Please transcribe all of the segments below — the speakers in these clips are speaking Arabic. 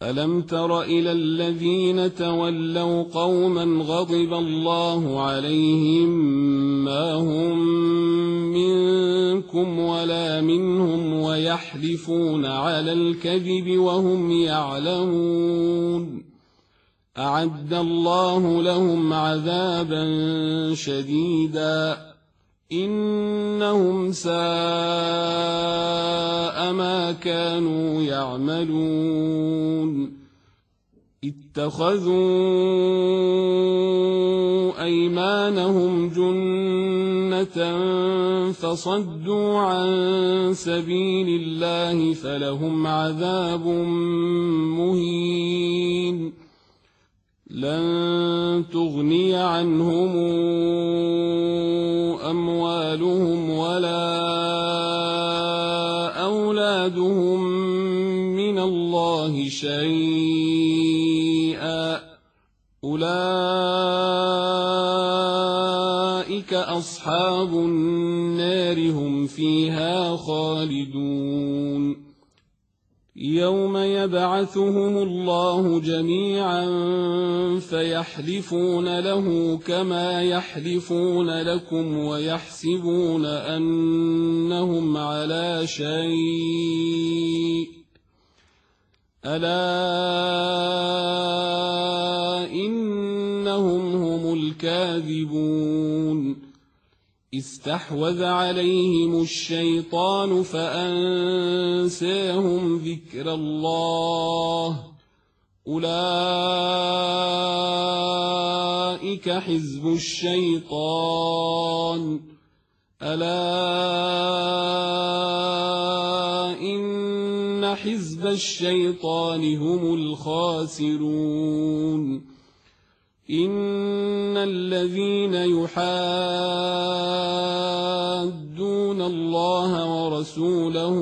ألم تر إلى الذين تولوا قوما غضب الله عليهم ما هم منكم ولا منهم ويحلفون على الكذب وهم يعلمون أعد الله لهم عذابا شديدا إنهم ساء ما كانوا يعملون اتخذوا أيمانهم جنة فصدوا عن سبيل الله فلهم عذاب مهين لن تغني عنهم أموالهم ولا أولادهم من الله شيئا أولئك أصحاب النار هم فيها خالدون يوم يبعثهم الله جميعا فيحلفون له كما يحلفون لكم ويحسبون أنهم على شيء ألا إنهم هم الكاذبون استحوذ عليهم الشيطان فأنساهم ذكر الله أولئك حزب الشيطان ألا إن حزب الشيطان هم الخاسرون إن الذين يحادون الله ورسوله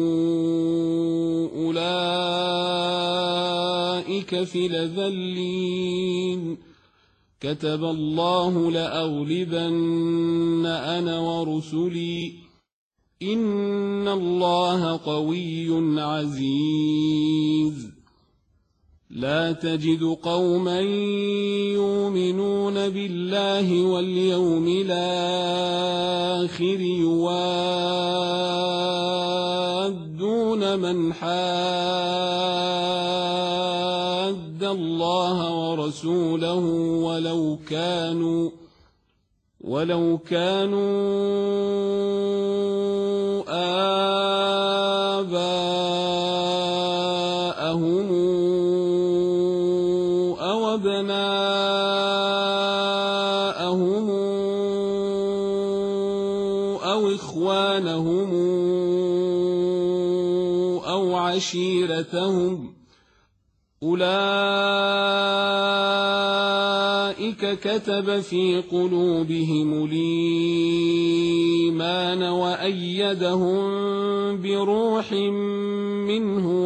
أولئك في الأذلين كتب الله لأغلبن أنا ورسلي إن الله قوي عزيز لا تجد قوما يؤمنون بالله واليوم الآخر يوادون من حاد الله ورسوله ولو كانوا آباءهم أو أبناءهم أو إخوانهم أو عشيرتهم أولئك كتب في قلوبهم الإيمان وأيدهم بروح منه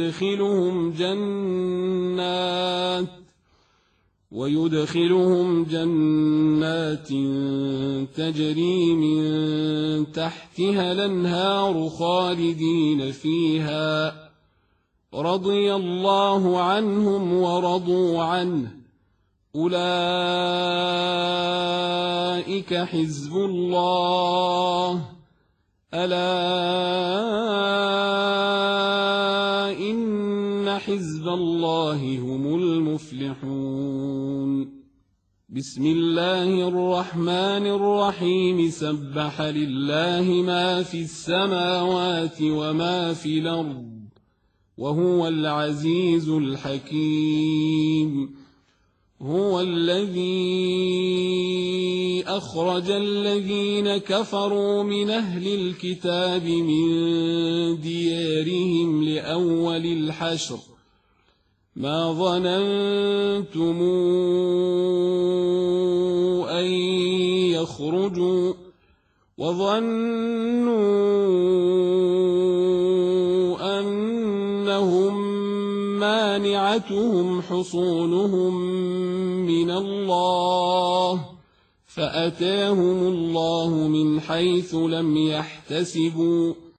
ويدخلهم جنات تجري من تحتها الأنهار خالدين فيها رضي الله عنهم ورضوا عنه أولئك حزب الله ألا إن حزب الله هم المفلحون بسم الله الرحمن الرحيم سبح لله ما في السماوات وما في الأرض وهو العزيز الحكيم هو الذي أخرج الذين كفروا من أهل الكتاب من ديارهم لأول الحشر ما ظننتم أن يخرجوا وظنوا أنهم مانعتهم حصونهم من الله فأتاهم الله من حيث لم يحتسبوا